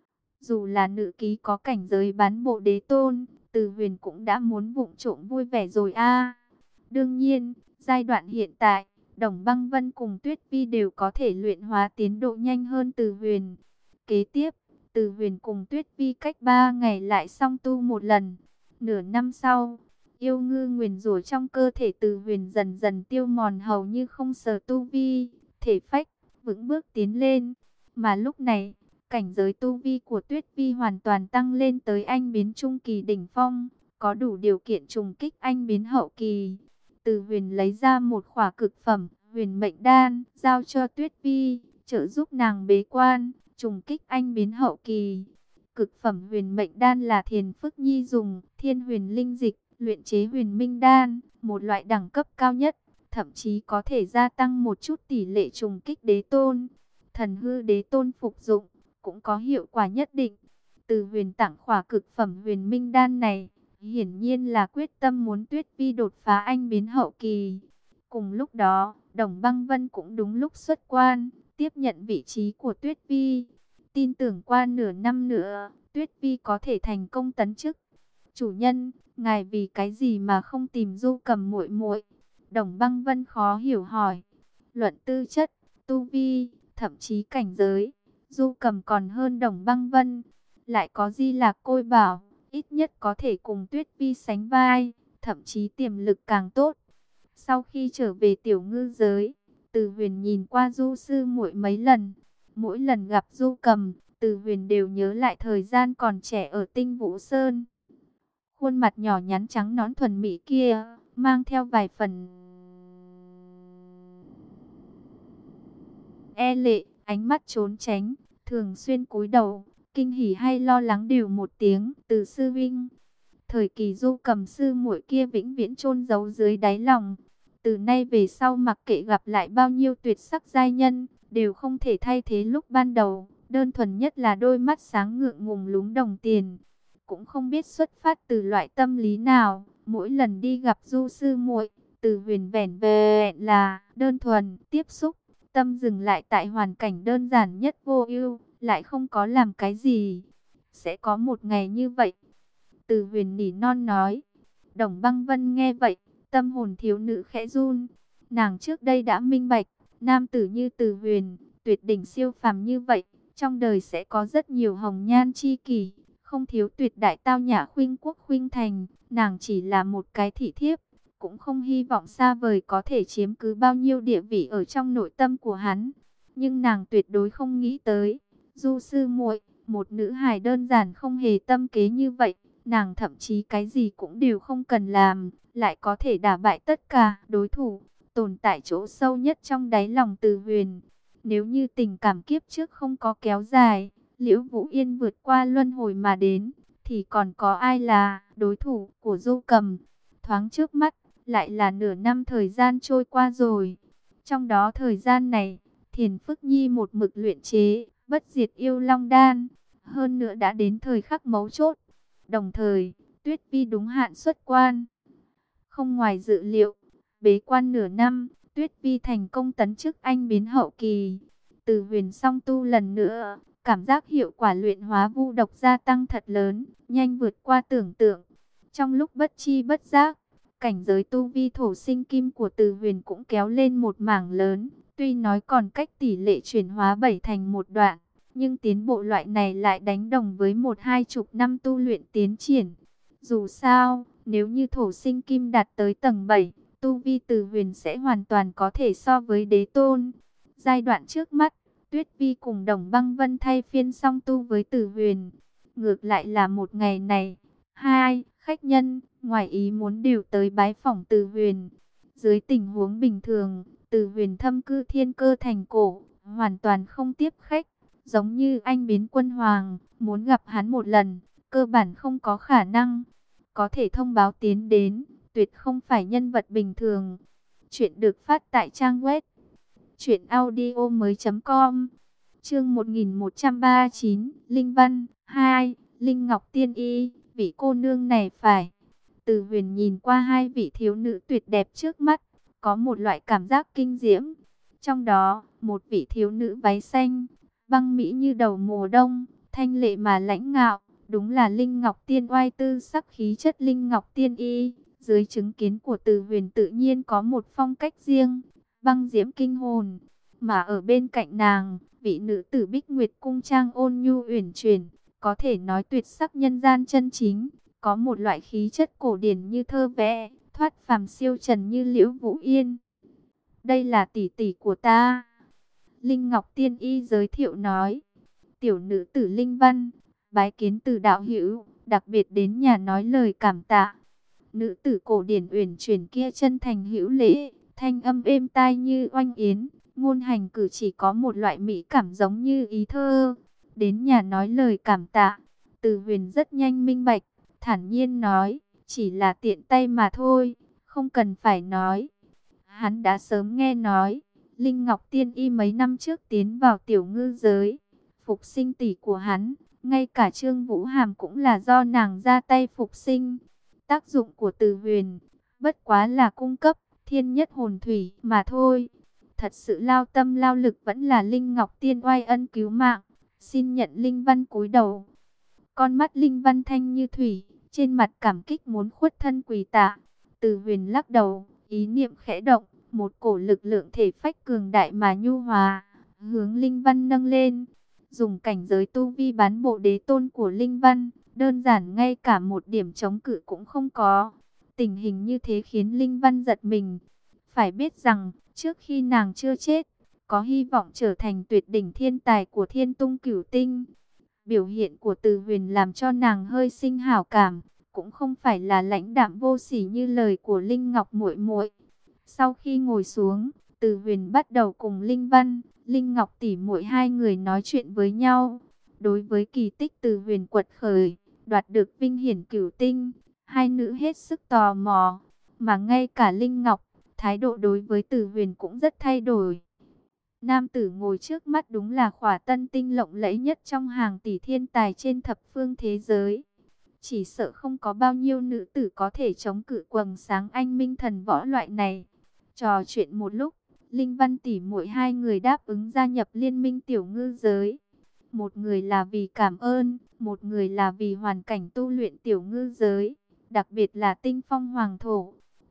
Dù là nữ ký có cảnh giới bán bộ đế tôn, Từ Huyền cũng đã muốn vụng trộm vui vẻ rồi a. Đương nhiên, giai đoạn hiện tại, Đồng Băng Vân cùng Tuyết Vi đều có thể luyện hóa tiến độ nhanh hơn Từ Huyền. Kế tiếp, Từ Huyền cùng Tuyết Vi cách ba ngày lại song tu một lần. Nửa năm sau, yêu ngư nguyền rủa trong cơ thể Từ Huyền dần dần tiêu mòn hầu như không sờ tu vi, thể phách vững bước tiến lên. Mà lúc này, cảnh giới tu vi của Tuyết Vi hoàn toàn tăng lên tới anh biến trung kỳ đỉnh phong, có đủ điều kiện trùng kích anh biến hậu kỳ. Từ Huyền lấy ra một khỏa cực phẩm huyền mệnh đan, giao cho Tuyết Vi, trợ giúp nàng bế quan, trùng kích anh biến hậu kỳ. Cực phẩm huyền mệnh đan là Thiền Phức Nhi dùng thiên huyền linh dịch, luyện chế huyền minh đan, một loại đẳng cấp cao nhất, thậm chí có thể gia tăng một chút tỷ lệ trùng kích đế tôn. Thần hư đế tôn phục dụng, cũng có hiệu quả nhất định. Từ Huyền tặng khỏa cực phẩm huyền minh đan này, hiển nhiên là quyết tâm muốn Tuyết Vi đột phá anh biến hậu kỳ. Cùng lúc đó, Đồng Băng Vân cũng đúng lúc xuất quan, tiếp nhận vị trí của Tuyết Vi. Tin tưởng qua nửa năm nữa, Tuyết Vi có thể thành công tấn chức. Chủ nhân, ngài vì cái gì mà không tìm Du Cầm muội muội? Đồng Băng Vân khó hiểu hỏi. Luận tư chất, tu vi, thậm chí cảnh giới, Du Cầm còn hơn Đồng Băng Vân. Lại có Di Lạc Côi Bảo, ít nhất có thể cùng Tuyết Vi sánh vai, thậm chí tiềm lực càng tốt. Sau khi trở về tiểu ngư giới, Từ Huyền nhìn qua Du sư muội mấy lần. Mỗi lần gặp Du Cầm, Từ Huyền đều nhớ lại thời gian còn trẻ ở Tinh Vũ Sơn. Khuôn mặt nhỏ nhắn trắng nõn thuần mỹ kia, mang theo vài phần e lệ, ánh mắt trốn tránh, thường xuyên cúi đầu, kinh hỉ hay lo lắng đều một tiếng, Từ sư vinh. Thời kỳ Du Cầm sư muội kia vĩnh viễn chôn giấu dưới đáy lòng. Từ nay về sau mặc kệ gặp lại bao nhiêu tuyệt sắc giai nhân, đều không thể thay thế lúc ban đầu. Đơn thuần nhất là đôi mắt sáng ngượng ngùng lúng đồng tiền. Cũng không biết xuất phát từ loại tâm lý nào, mỗi lần đi gặp Du sư muội, Từ Huyền vẻn vẹn là đơn thuần tiếp xúc, tâm dừng lại tại hoàn cảnh đơn giản nhất vô ưu, lại không có làm cái gì. Sẽ có một ngày như vậy. Từ Huyền nỉ non nói. Đồng Băng Vân nghe vậy, tâm hồn thiếu nữ khẽ run. Nàng trước đây đã minh bạch, nam tử như Từ Huyền, tuyệt đỉnh siêu phàm như vậy, trong đời sẽ có rất nhiều hồng nhan chi kỷ, không thiếu tuyệt đại tao nhã khuynh quốc khuynh thành. Nàng chỉ là một cái thị thiếp, cũng không hy vọng xa vời có thể chiếm cứ bao nhiêu địa vị ở trong nội tâm của hắn. Nhưng nàng tuyệt đối không nghĩ tới, Du sư muội, một nữ hài đơn giản không hề tâm kế như vậy, nàng thậm chí cái gì cũng đều không cần làm, lại có thể đả bại tất cả đối thủ, tồn tại chỗ sâu nhất trong đáy lòng Từ Huyền. Nếu như tình cảm kiếp trước không có kéo dài, Liễu Vũ Yên vượt qua luân hồi mà đến, thì còn có ai là đối thủ của Du Cầm? Thoáng trước mắt, lại là nửa năm thời gian trôi qua rồi. Trong đó thời gian này, Thiền Phức Nhi một mực luyện chế bất diệt yêu long đan, hơn nữa đã đến thời khắc mấu chốt. Đồng thời, Tuyết Vi đúng hạn xuất quan. Không ngoài dự liệu, bế quan nửa năm, Tuyết Vi thành công tấn chức anh biến hậu kỳ. Từ Huyền song tu lần nữa, cảm giác hiệu quả luyện hóa vu độc gia tăng thật lớn, nhanh vượt qua tưởng tượng. Trong lúc bất chi bất giác, cảnh giới tu vi thổ sinh kim của Từ Huyền cũng kéo lên một mảng lớn. Tuy nói còn cách tỷ lệ chuyển hóa bảy thành một đoạn, nhưng tiến bộ loại này lại đánh đồng với một hai chục năm tu luyện tiến triển. Dù sao, nếu như thổ sinh kim đạt tới tầng bảy, tu vi Từ Huyền sẽ hoàn toàn có thể so với đế tôn. Giai đoạn trước mắt, Tuyết Vi cùng Đồng Băng Vân thay phiên song tu với Từ Huyền. Ngược lại là một ngày này, hai khách nhân ngoài ý muốn đều tới bái phỏng Từ Huyền. Dưới tình huống bình thường, Từ Huyền thâm cư thiên cơ thành cổ, hoàn toàn không tiếp khách. Giống như anh biến quân hoàng, muốn gặp hắn một lần, cơ bản không có khả năng. Có thể thông báo tiến đến, tuyệt không phải nhân vật bình thường. Chuyện được phát tại trang web truyện audio mới com. Chương một nghìn một trăm ba mươi chín, Linh Văn hai, Linh Ngọc Tiên Y, vị cô nương này phải. Từ Huyền nhìn qua hai vị thiếu nữ tuyệt đẹp trước mắt, có một loại cảm giác kinh diễm. Trong đó, một vị thiếu nữ váy xanh, băng mỹ như đầu mùa đông, thanh lệ mà lãnh ngạo, đúng là Linh Ngọc Tiên Oai, tư sắc khí chất Linh Ngọc Tiên Y. Dưới chứng kiến của Từ Huyền tự nhiên có một phong cách riêng, băng diễm kinh hồn. Mà ở bên cạnh nàng, vị nữ tử Bích Nguyệt cung trang ôn nhu uyển chuyển, có thể nói tuyệt sắc nhân gian chân chính, có một loại khí chất cổ điển như thơ vẽ, thoát phàm siêu trần như Liễu Vũ Yên. Đây là tỷ tỷ của ta. Linh Ngọc Tiên Y giới thiệu nói. Tiểu nữ tử Linh Văn, bái kiến từ đạo hữu, đặc biệt đến nhà nói lời cảm tạ. Nữ tử cổ điển uyển chuyển kia chân thành hữu lễ, thanh âm êm tai như oanh yến, ngôn hành cử chỉ có một loại mỹ cảm giống như ý thơ. Đến nhà nói lời cảm tạ, Từ Huyền rất nhanh minh bạch, thản nhiên nói, chỉ là tiện tay mà thôi, không cần phải nói. Hắn đã sớm nghe nói, Linh Ngọc Tiên Y mấy năm trước tiến vào tiểu ngư giới, phục sinh tỷ của hắn, ngay cả Trương Vũ Hàm cũng là do nàng ra tay phục sinh. Tác dụng của Từ Huyền, bất quá là cung cấp thiên nhất hồn thủy mà thôi. Thật sự lao tâm lao lực vẫn là Linh Ngọc Tiên Oai ân cứu mạng, xin nhận Linh Văn cúi đầu. Con mắt Linh Văn thanh như thủy, trên mặt cảm kích muốn khuất thân quỳ tạ. Từ Huyền lắc đầu, ý niệm khẽ động, một cổ lực lượng thể phách cường đại mà nhu hòa, hướng Linh Văn nâng lên. Dùng cảnh giới tu vi bán bộ đế tôn của Linh Văn, đơn giản ngay cả một điểm chống cự cũng không có. Tình hình như thế khiến Linh Văn giật mình. Phải biết rằng, trước khi nàng chưa chết, có hy vọng trở thành tuyệt đỉnh thiên tài của Thiên Tung Cửu Tinh. Biểu hiện của Từ Huyền làm cho nàng hơi sinh hảo cảm, cũng không phải là lãnh đạm vô sỉ như lời của Linh Ngọc muội muội. Sau khi ngồi xuống, Từ Huyền bắt đầu cùng Linh Văn, Linh Ngọc tỷ muội hai người nói chuyện với nhau. Đối với kỳ tích Từ Huyền quật khởi, đoạt được vinh hiển cửu tinh, hai nữ hết sức tò mò, mà ngay cả Linh Ngọc, thái độ đối với Từ Huyền cũng rất thay đổi. Nam tử ngồi trước mắt đúng là khỏa tân tinh lộng lẫy nhất trong hàng tỷ thiên tài trên thập phương thế giới. Chỉ sợ không có bao nhiêu nữ tử có thể chống cự quầng sáng anh minh thần võ loại này. Trò chuyện một lúc, Linh Văn tỷ muội hai người đáp ứng gia nhập liên minh tiểu ngư giới. Một người là vì cảm ơn, một người là vì hoàn cảnh tu luyện tiểu ngư giới, đặc biệt là tinh phong hoàng thổ.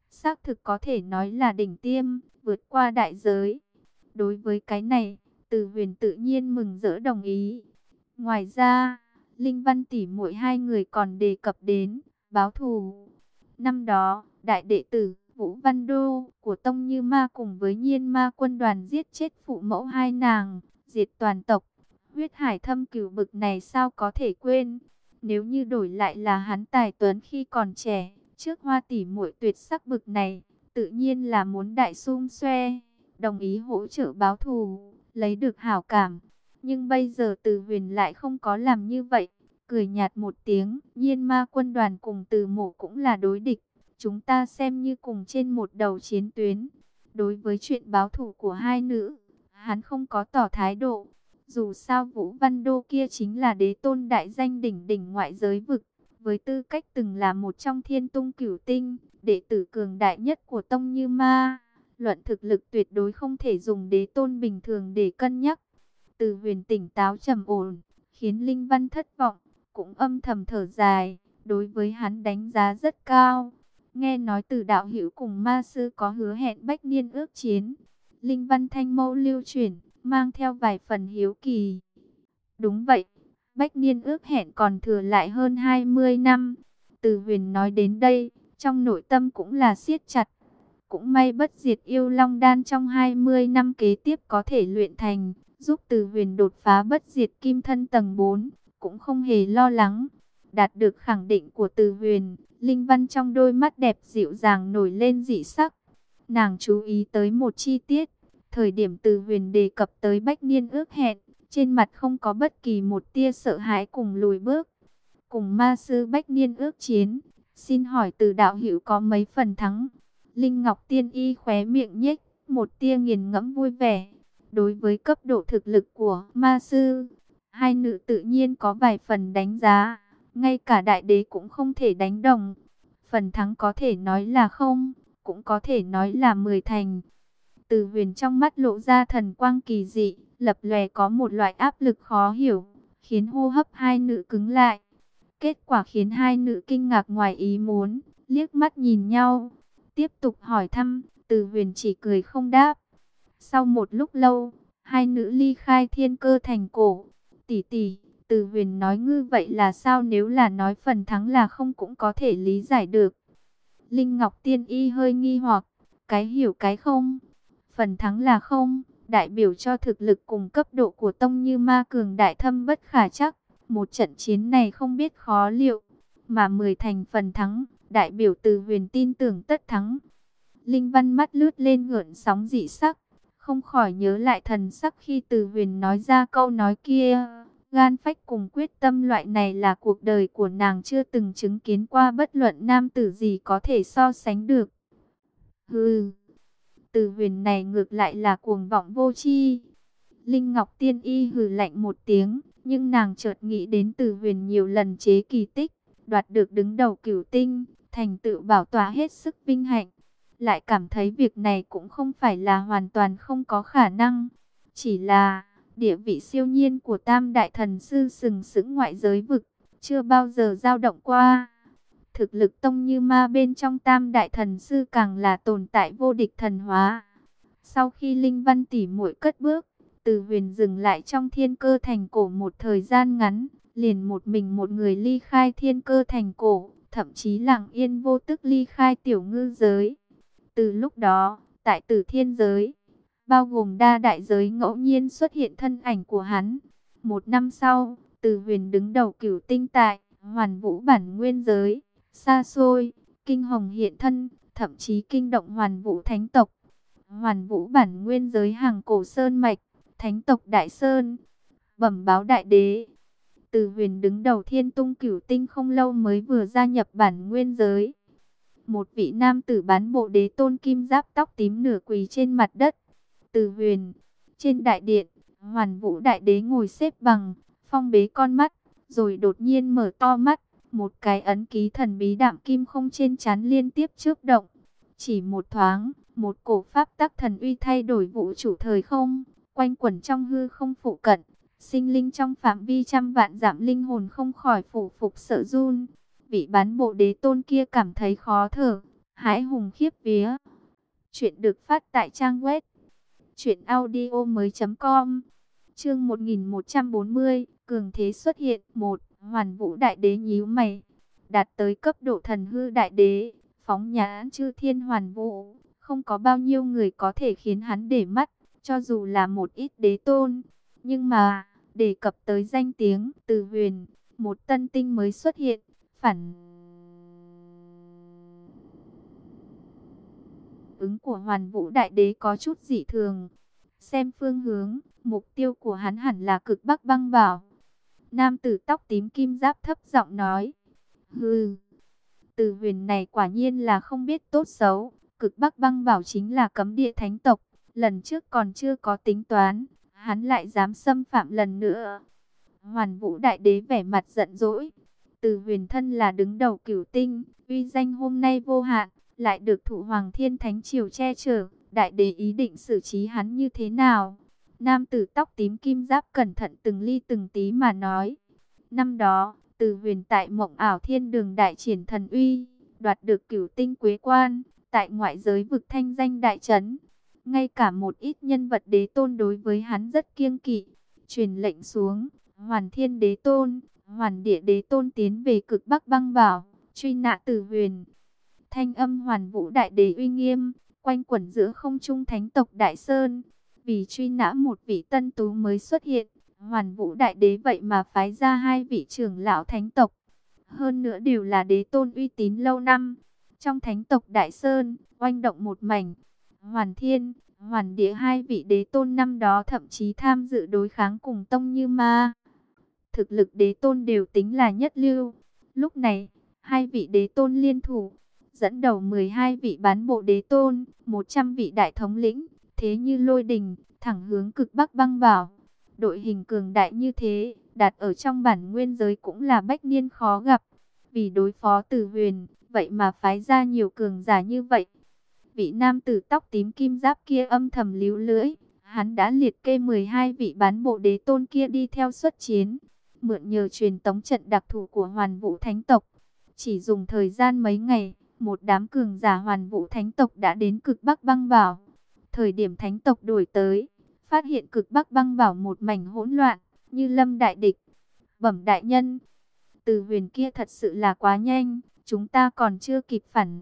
xác thực có thể nói là đỉnh tiêm, vượt qua đại giới. Đối với cái này, Từ Huyền tự nhiên mừng rỡ đồng ý. Ngoài ra, Linh Văn tỷ muội hai người còn đề cập đến báo thù. Năm đó, đại đệ tử Vũ Văn Đô của Tông Như Ma cùng với Nhiên Ma quân đoàn giết chết phụ mẫu hai nàng, diệt toàn tộc. Huyết hải thâm cửu bực này sao có thể quên? Nếu như đổi lại là hắn tài tuấn khi còn trẻ, trước hoa tỷ muội tuyệt sắc bực này, tự nhiên là muốn đại sum xoe, đồng ý hỗ trợ báo thù, lấy được hảo cảm. Nhưng bây giờ Từ Huyền lại không có làm như vậy, cười nhạt một tiếng, Nhiên Ma quân đoàn cùng Từ Mộ cũng là đối địch, chúng ta xem như cùng trên một đầu chiến tuyến. Đối với chuyện báo thù của hai nữ, hắn không có tỏ thái độ. Dù sao Vũ Văn Đô kia chính là đế tôn đại danh đỉnh đỉnh ngoại giới vực, với tư cách từng là một trong thiên tung cửu tinh, đệ tử cường đại nhất của Tông Như Ma. Luận thực lực tuyệt đối không thể dùng đế tôn bình thường để cân nhắc. Từ Huyền tỉnh táo trầm ổn, khiến Linh Văn thất vọng, cũng âm thầm thở dài, đối với hắn đánh giá rất cao. Nghe nói Từ đạo hữu cùng ma sư có hứa hẹn bách niên ước chiến. Linh Văn thanh mâu lưu chuyển, mang theo vài phần hiếu kỳ. Đúng vậy, bách niên ước hẹn còn thừa lại hơn hai mươi năm. Từ Huyền nói đến đây, trong nội tâm cũng là siết chặt. Cũng may bất diệt yêu long đan trong hai mươi năm kế tiếp có thể luyện thành, giúp Từ Huyền đột phá bất diệt kim thân tầng bốn, cũng không hề lo lắng. Đạt được khẳng định của Từ Huyền, Linh Văn trong đôi mắt đẹp dịu dàng nổi lên dị sắc. Nàng chú ý tới một chi tiết, thời điểm Từ Huyền đề cập tới bách niên ước hẹn, trên mặt không có bất kỳ một tia sợ hãi cùng lùi bước. Cùng ma sư bách niên ước chiến, xin hỏi Từ đạo hữu có mấy phần thắng? Linh Ngọc Tiên Y khóe miệng nhếch một tia nghiền ngẫm vui vẻ. Đối với cấp độ thực lực của ma sư, hai nữ tự nhiên có vài phần đánh giá, ngay cả đại đế cũng không thể đánh đồng. Phần thắng có thể nói là không, cũng có thể nói là mười thành. Từ Huyền trong mắt lộ ra thần quang kỳ dị, lập lòe có một loại áp lực khó hiểu, khiến hô hấp hai nữ cứng lại. Kết quả khiến hai nữ kinh ngạc ngoài ý muốn, liếc mắt nhìn nhau, tiếp tục hỏi thăm. Từ Huyền chỉ cười không đáp. Sau một lúc lâu, hai nữ ly khai Thiên Cơ thành cổ. Tỷ tỷ, Từ Huyền nói ngư vậy là sao? Nếu là nói phần thắng là không cũng có thể lý giải được. Linh Ngọc Tiên Y hơi nghi hoặc, cái hiểu cái không. Phần thắng là không, đại biểu cho thực lực cùng cấp độ của Tông Như Ma cường đại thâm bất khả chắc. Một trận chiến này không biết khó liệu, mà mười thành phần thắng, đại biểu Từ Huyền tin tưởng tất thắng. Linh Văn mắt lướt lên gợn sóng dị sắc, không khỏi nhớ lại thần sắc khi Từ Huyền nói ra câu nói kia. Gan phách cùng quyết tâm loại này là cuộc đời của nàng chưa từng chứng kiến qua, bất luận nam tử gì có thể so sánh được. Hừ, Từ Huyền này ngược lại là cuồng vọng vô tri. Linh Ngọc Tiên Y hừ lạnh một tiếng, nhưng nàng chợt nghĩ đến Từ Huyền nhiều lần chế kỳ tích, đoạt được đứng đầu cửu tinh, thành tựu bảo tọa hết sức vinh hạnh. Lại cảm thấy việc này cũng không phải là hoàn toàn không có khả năng. Chỉ là địa vị siêu nhiên của Tam Đại Thần Sư sừng sững ngoại giới vực, chưa bao giờ dao động qua. Thực lực Tông Như Ma bên trong Tam Đại Thần Sư càng là tồn tại vô địch thần hóa. Sau khi Linh Văn tỷ muội cất bước, Từ Huyền dừng lại trong Thiên Cơ thành cổ một thời gian ngắn, liền một mình một người ly khai Thiên Cơ thành cổ, thậm chí lặng yên vô tức ly khai tiểu ngư giới. Từ lúc đó, tại Tử Thiên giới, bao gồm đa đại giới, ngẫu nhiên xuất hiện thân ảnh của hắn. Một năm sau, Từ Huyền đứng đầu cửu tinh tại Hoàn Vũ bản nguyên giới, xa xôi, kinh hồng hiện thân, thậm chí kinh động Hoàn Vũ thánh tộc. Hoàn Vũ bản nguyên giới hàng cổ sơn mạch, thánh tộc Đại Sơn, bẩm báo đại đế. Từ Huyền đứng đầu thiên tung cửu tinh không lâu mới vừa gia nhập bản nguyên giới. Một vị nam tử bán bộ đế tôn kim giáp tóc tím nửa quỳ trên mặt đất. Từ Huyền, trên đại điện, Hoàn Vũ đại đế ngồi xếp bằng, phong bế con mắt, rồi đột nhiên mở to mắt. Một cái ấn ký thần bí đạm kim không trên trán liên tiếp chớp động. Chỉ một thoáng, một cổ pháp tắc thần uy thay đổi vũ trụ thời không, quanh quẩn trong hư không phụ cận. Sinh linh trong phạm vi trăm vạn dặm linh hồn không khỏi phủ phục sợ run. Vị bán bộ đế tôn kia cảm thấy khó thở, hãi hùng khiếp vía. Chuyện được phát tại trang web truyện audio mới chấm com. Chương một nghìn một trăm bốn mươi, cường thế xuất hiện. Một, Hoàn Vũ Đại Đế nhíu mày, đạt tới cấp độ thần hư đại đế, phóng nhãn chư thiên hoàn vũ, không có bao nhiêu người có thể khiến hắn để mắt, cho dù là một ít đế tôn. Nhưng mà, đề cập tới danh tiếng Từ Huyền, một tân tinh mới xuất hiện, phản ứng của Hoàn Vũ Đại Đế có chút dị thường. Xem phương hướng, mục tiêu của hắn hẳn là Cực Bắc Băng Bảo. Nam tử tóc tím kim giáp thấp giọng nói. Hừ, Từ Huyền này quả nhiên là không biết tốt xấu. Cực Bắc Băng Bảo chính là cấm địa thánh tộc. Lần trước còn chưa có tính toán, hắn lại dám xâm phạm lần nữa. Hoàn Vũ Đại Đế vẻ mặt giận dỗi. Từ Huyền thân là đứng đầu cửu tinh, uy danh hôm nay vô hạn, lại được Thụ Hoàng Thiên Thánh Triều che chở. Đại Đế ý định xử trí hắn như thế nào? Nam tử tóc tím kim giáp cẩn thận từng ly từng tí mà nói. Năm đó, Từ Huyền tại Mộng Ảo Thiên Đường đại triển thần uy, đoạt được cửu tinh quế quan, tại ngoại giới vực thanh danh đại chấn. Ngay cả một ít nhân vật đế tôn đối với hắn rất kiêng kỵ. Truyền lệnh xuống, Hoàn Thiên Đế Tôn, Hoàn Địa Đế Tôn tiến về Cực Bắc Băng Bảo, truy nã Từ Huyền. Thanh âm Hoàn Vũ Đại Đế uy nghiêm, quanh quẩn giữa không trung thánh tộc Đại Sơn. Vì truy nã một vị tân tú mới xuất hiện, Hoàn Vũ Đại Đế vậy mà phái ra hai vị trưởng lão thánh tộc. Hơn nữa đều là đế tôn uy tín lâu năm. Trong thánh tộc Đại Sơn, oanh động một mảnh. Hoàn Thiên, Hoàn Địa hai vị đế tôn năm đó thậm chí tham dự đối kháng cùng Tông Như Ma. Thực lực đế tôn đều tính là nhất lưu. Lúc này, hai vị đế tôn liên thủ, dẫn đầu mười hai vị bán bộ đế tôn, một trăm vị đại thống lĩnh, thế như lôi đình, thẳng hướng Cực Bắc Băng Bảo. Đội hình cường đại như thế, đặt ở trong bản nguyên giới cũng là bách niên khó gặp. Vì đối phó Từ Huyền, vậy mà phái ra nhiều cường giả như vậy. Vị nam tử tóc tím kim giáp kia âm thầm líu lưỡi, hắn đã liệt kê mười hai vị bán bộ đế tôn kia đi theo xuất chiến, mượn nhờ truyền tống trận đặc thù của Hoàn Vũ Thánh tộc. Chỉ dùng thời gian mấy ngày, một đám cường giả Hoàn Vũ Thánh tộc đã đến Cực Bắc Băng Bảo. Thời điểm Thánh tộc đuổi tới, phát hiện Cực Bắc Băng Bảo một mảnh hỗn loạn, như lâm đại địch. Bẩm đại nhân, Từ Huyền kia thật sự là quá nhanh, chúng ta còn chưa kịp phản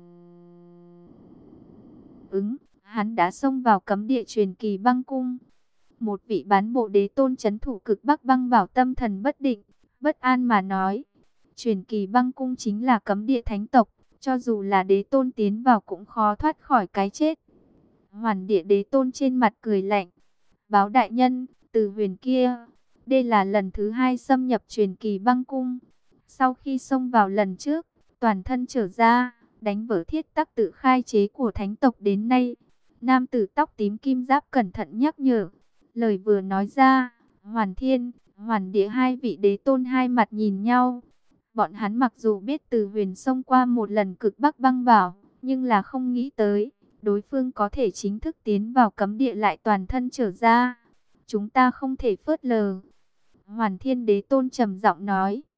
ứng, hắn đã xông vào cấm địa Truyền Kỳ Băng Cung. Một vị bán bộ đế tôn trấn thủ Cực Bắc Băng Bảo tâm thần bất định, bất an mà nói. Truyền Kỳ Băng Cung chính là cấm địa thánh tộc, cho dù là đế tôn tiến vào cũng khó thoát khỏi cái chết. Hoàn Địa Đế Tôn trên mặt cười lạnh. Báo đại nhân, Từ Huyền kia, đây là lần thứ hai xâm nhập Truyền Kỳ Băng Cung. Sau khi xông vào lần trước, toàn thân trở ra, đánh vỡ thiết tắc tự khai chế của thánh tộc đến nay. Nam tử tóc tím kim giáp cẩn thận nhắc nhở. Lời vừa nói ra, Hoàn Thiên, Hoàn Địa hai vị đế tôn hai mặt nhìn nhau. Bọn hắn mặc dù biết Từ Huyền xông qua một lần Cực Bắc Băng Bảo, nhưng là không nghĩ tới đối phương có thể chính thức tiến vào cấm địa lại toàn thân trở ra. Chúng ta không thể phớt lờ. Hoàn Thiên Đế Tôn trầm giọng nói.